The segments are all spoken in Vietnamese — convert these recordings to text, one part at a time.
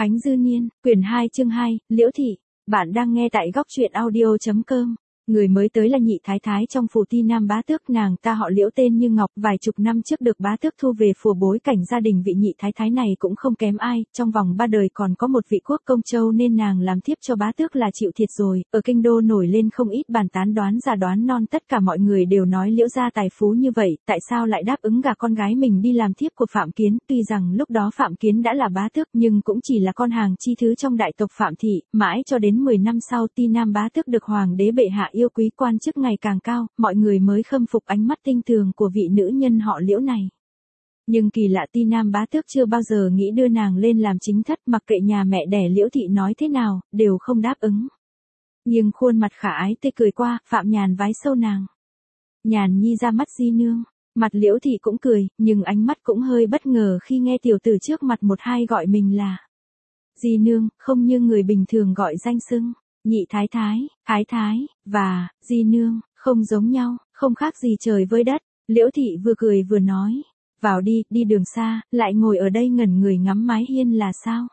Khánh Dư Niên, quyển 2 chương 2, Liễu Thị. Bạn đang nghe tại góc truyện audio.com. Người mới tới là nhị thái thái trong phủ Ti Nam bá tước, nàng ta họ Liễu tên như ngọc, vài chục năm trước được bá tước thu về phù, bối cảnh gia đình vị nhị thái thái này cũng không kém ai, trong vòng 3 đời còn có một vị quốc công châu nên nàng làm thiếp cho bá tước là chịu thiệt rồi. Ở kinh đô nổi lên không ít bàn tán đoán già đoán non, tất cả mọi người đều nói Liễu gia tài phú như vậy, tại sao lại đáp ứng gả con gái mình đi làm thiếp của Phạm Kiến. Tuy rằng lúc đó Phạm Kiến đã là bá tước nhưng cũng chỉ là con hàng chi thứ trong đại tộc Phạm thị, mãi cho đến 10 năm sau Ti Nam bá tước được hoàng đế bệ hạ yêu quý, quan chức ngày càng cao, mọi người mới khâm phục ánh mắt tinh tường của vị nữ nhân họ Liễu này. Nhưng kỳ lạ, Ti Nam bá tước chưa bao giờ nghĩ đưa nàng lên làm chính thất, mặc kệ nhà mẹ đẻ Liễu thị nói thế nào, đều không đáp ứng. Nhưng khuôn mặt khả ái tươi cười qua, Phạm Nhàn vái sâu nàng. Nhàn nhi ra mắt di nương. Mặt Liễu thị cũng cười, nhưng ánh mắt cũng hơi bất ngờ khi nghe tiểu tử trước mặt một hai gọi mình là di nương, không như người bình thường gọi danh xưng. Nhị thái thái, thái thái, và di nương, không giống nhau, không khác gì trời với đất. Liễu thị vừa cười vừa nói, vào đi, đi đường xa, lại ngồi ở đây ngẩn người ngắm mái hiên là sao?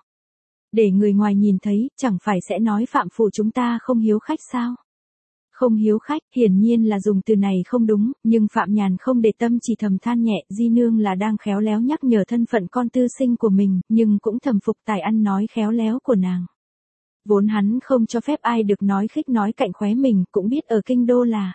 Để người ngoài nhìn thấy, chẳng phải sẽ nói Phạm phủ chúng ta không hiếu khách sao? Không hiếu khách, hiển nhiên là dùng từ này không đúng, nhưng Phạm Nhàn không để tâm, chỉ thầm than nhẹ, di nương là đang khéo léo nhắc nhở thân phận con tư sinh của mình, nhưng cũng thầm phục tài ăn nói khéo léo của nàng. Vốn hắn không cho phép ai được nói khích nói cạnh khóe mình, cũng biết ở kinh đô là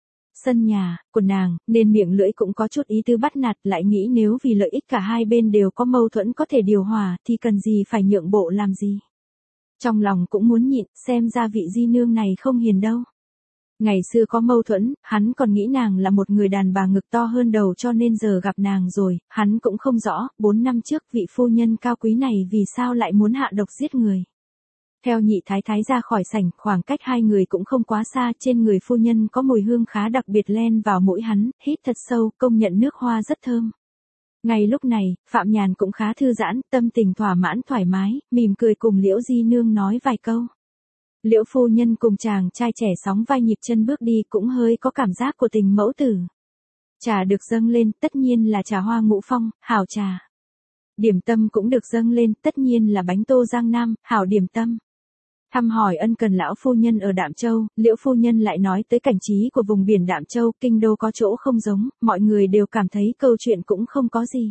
sân nhà của nàng, nên miệng lưỡi cũng có chút ý tư bắt nạt, lại nghĩ nếu vì lợi ích cả hai bên đều có mâu thuẫn có thể điều hòa, thì cần gì phải nhượng bộ làm gì. Trong lòng cũng muốn nhịn, xem ra vị di nương này không hiền đâu. Ngày xưa có mâu thuẫn, hắn còn nghĩ nàng là một người đàn bà ngực to hơn đầu, cho nên giờ gặp nàng rồi, hắn cũng không rõ, 4 năm trước vị phu nhân cao quý này vì sao lại muốn hạ độc giết người. Theo nhị thái thái ra khỏi sảnh, khoảng cách hai người cũng không quá xa, trên người phu nhân có mùi hương khá đặc biệt len vào mũi hắn, hít thật sâu, công nhận nước hoa rất thơm. Ngay lúc này, Phạm Nhàn cũng khá thư giãn, tâm tình thỏa mãn thoải mái, mỉm cười cùng Liễu di nương nói vài câu. Liễu phu nhân cùng chàng trai trẻ sóng vai nhịp chân bước đi, cũng hơi có cảm giác của tình mẫu tử. Trà được dâng lên, tất nhiên là trà hoa Ngũ Phong, hảo trà. Điểm tâm cũng được dâng lên, tất nhiên là bánh tô Giang Nam, hảo điểm tâm. Thăm hỏi ân cần lão phu nhân ở Đạm Châu, Liễu phu nhân lại nói tới cảnh trí của vùng biển Đạm Châu, kinh đô có chỗ không giống, mọi người đều cảm thấy câu chuyện cũng không có gì.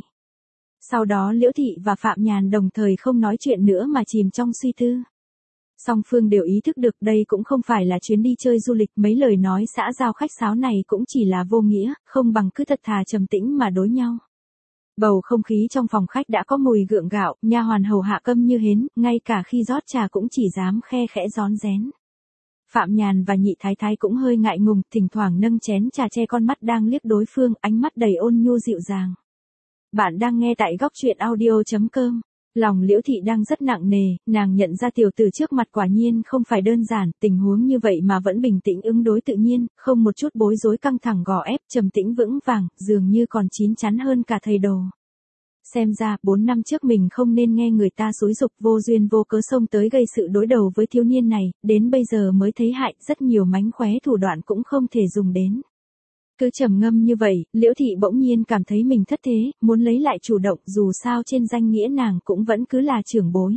Sau đó Liễu thị và Phạm Nhàn đồng thời không nói chuyện nữa mà chìm trong suy tư. Song phương đều ý thức được đây cũng không phải là chuyến đi chơi du lịch, mấy lời nói xã giao khách sáo này cũng chỉ là vô nghĩa, không bằng cứ thật thà trầm tĩnh mà đối nhau. Bầu không khí trong phòng khách đã có mùi gượng gạo, nha hoàn hầu hạ câm như hến, ngay cả khi rót trà cũng chỉ dám khe khẽ rón rén. Phạm Nhàn và nhị thái thái cũng hơi ngại ngùng, thỉnh thoảng nâng chén trà, che con mắt đang liếc đối phương, ánh mắt đầy ôn nhu dịu dàng. Bạn đang nghe tại góc truyện audio.com. Lòng Liễu thị đang rất nặng nề, nàng nhận ra tiểu tử trước mặt quả nhiên không phải đơn giản, tình huống như vậy mà vẫn bình tĩnh ứng đối tự nhiên, không một chút bối rối căng thẳng gò ép, trầm tĩnh vững vàng, dường như còn chín chắn hơn cả thầy đồ. Xem ra, 4 năm trước mình không nên nghe người ta xúi giục, vô duyên vô cớ xông tới gây sự đối đầu với thiếu niên này, đến bây giờ mới thấy hại, rất nhiều mánh khóe thủ đoạn cũng không thể dùng đến. Cứ trầm ngâm như vậy, Liễu thị bỗng nhiên cảm thấy mình thất thế, muốn lấy lại chủ động, dù sao trên danh nghĩa nàng cũng vẫn cứ là trưởng bối.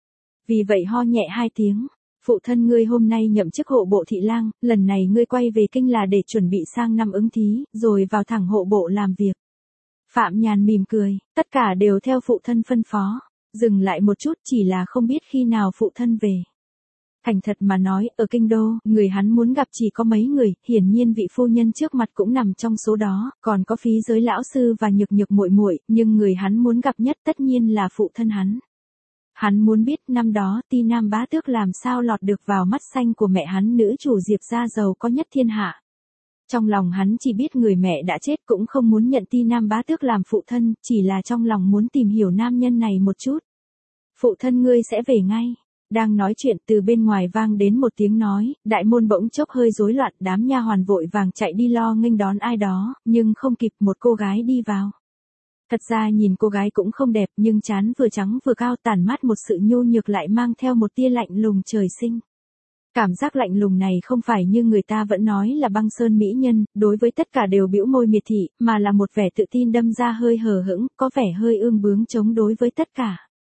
Vì vậy ho nhẹ 2 tiếng, phụ thân ngươi hôm nay nhậm chức hộ bộ thị lang, lần này ngươi quay về kinh là để chuẩn bị sang năm ứng thí, rồi vào thẳng hộ bộ làm việc. Phạm Nhàn mỉm cười, tất cả đều theo phụ thân phân phó, dừng lại một chút, chỉ là không biết khi nào phụ thân về. Thành thật mà nói, ở kinh đô, người hắn muốn gặp chỉ có mấy người, hiển nhiên vị phu nhân trước mặt cũng nằm trong số đó, còn có Phí Giới lão sư và Nhược Nhược muội muội, nhưng người hắn muốn gặp nhất tất nhiên là phụ thân hắn. Hắn muốn biết năm đó Ti Nam bá tước làm sao lọt được vào mắt xanh của mẹ hắn, nữ chủ Diệp gia giàu có nhất thiên hạ. Trong lòng hắn chỉ biết người mẹ đã chết, cũng không muốn nhận Ti Nam bá tước làm phụ thân, chỉ là trong lòng muốn tìm hiểu nam nhân này một chút. Phụ thân ngươi sẽ về ngay. Đang nói chuyện, từ bên ngoài vang đến một tiếng nói, đại môn bỗng chốc hơi rối loạn, đám nha hoàn vội vàng chạy đi lo nghênh đón ai đó, nhưng không kịp, một cô gái đi vào. Thật ra nhìn cô gái cũng không đẹp, nhưng trán vừa trắng vừa cao, tản mát một sự nhu nhược lại mang theo một tia lạnh lùng trời sinh. Cảm giác lạnh lùng này không phải như người ta vẫn nói là băng sơn mỹ nhân, đối với tất cả đều bĩu môi miệt thị, mà là một vẻ tự tin đâm ra hơi hờ hững, có vẻ hơi ương bướng chống đối với tất cả.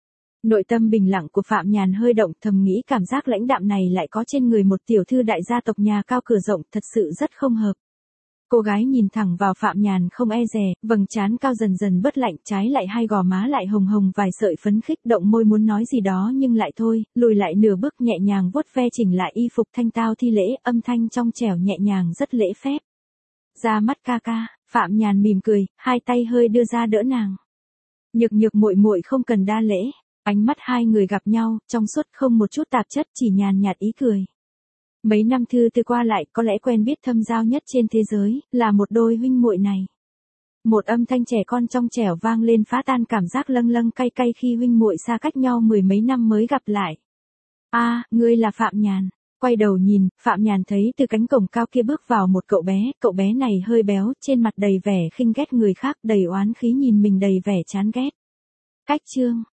Nội tâm bình lặng của Phạm Nhàn hơi động, thầm nghĩ cảm giác lãnh đạm này lại có trên người một tiểu thư đại gia tộc nhà cao cửa rộng, thật sự rất không hợp. Cô gái nhìn thẳng vào Phạm Nhàn không e dè, vầng trán cao dần dần bớt lạnh, trái lại hai gò má lại hồng hồng vài sợi phấn khích, động môi muốn nói gì đó nhưng lại thôi, lùi lại nửa bước, nhẹ nhàng vuốt ve chỉnh lại y phục thanh tao thi lễ, âm thanh trong trẻo nhẹ nhàng rất lễ phép. Ra mắt ca ca, Phạm Nhàn mỉm cười, hai tay hơi đưa ra đỡ nàng. Nhược nhược muội muội không cần đa lễ. Ánh mắt hai người gặp nhau, trong suốt không một chút tạp chất, chỉ nhàn nhạt ý cười. Mấy năm thư từ qua lại, có lẽ quen biết thâm giao nhất trên thế giới, là một đôi huynh muội này. Một âm thanh trẻ con trong trẻo vang lên phá tan cảm giác lâng lâng cay cay khi huynh muội xa cách nhau mười mấy năm mới gặp lại. A, ngươi là Phạm Nhàn. Quay đầu nhìn, Phạm Nhàn thấy từ cánh cổng cao kia bước vào một cậu bé này hơi béo, trên mặt đầy vẻ khinh ghét người khác, đầy oán khí nhìn mình đầy vẻ chán ghét. Cách chương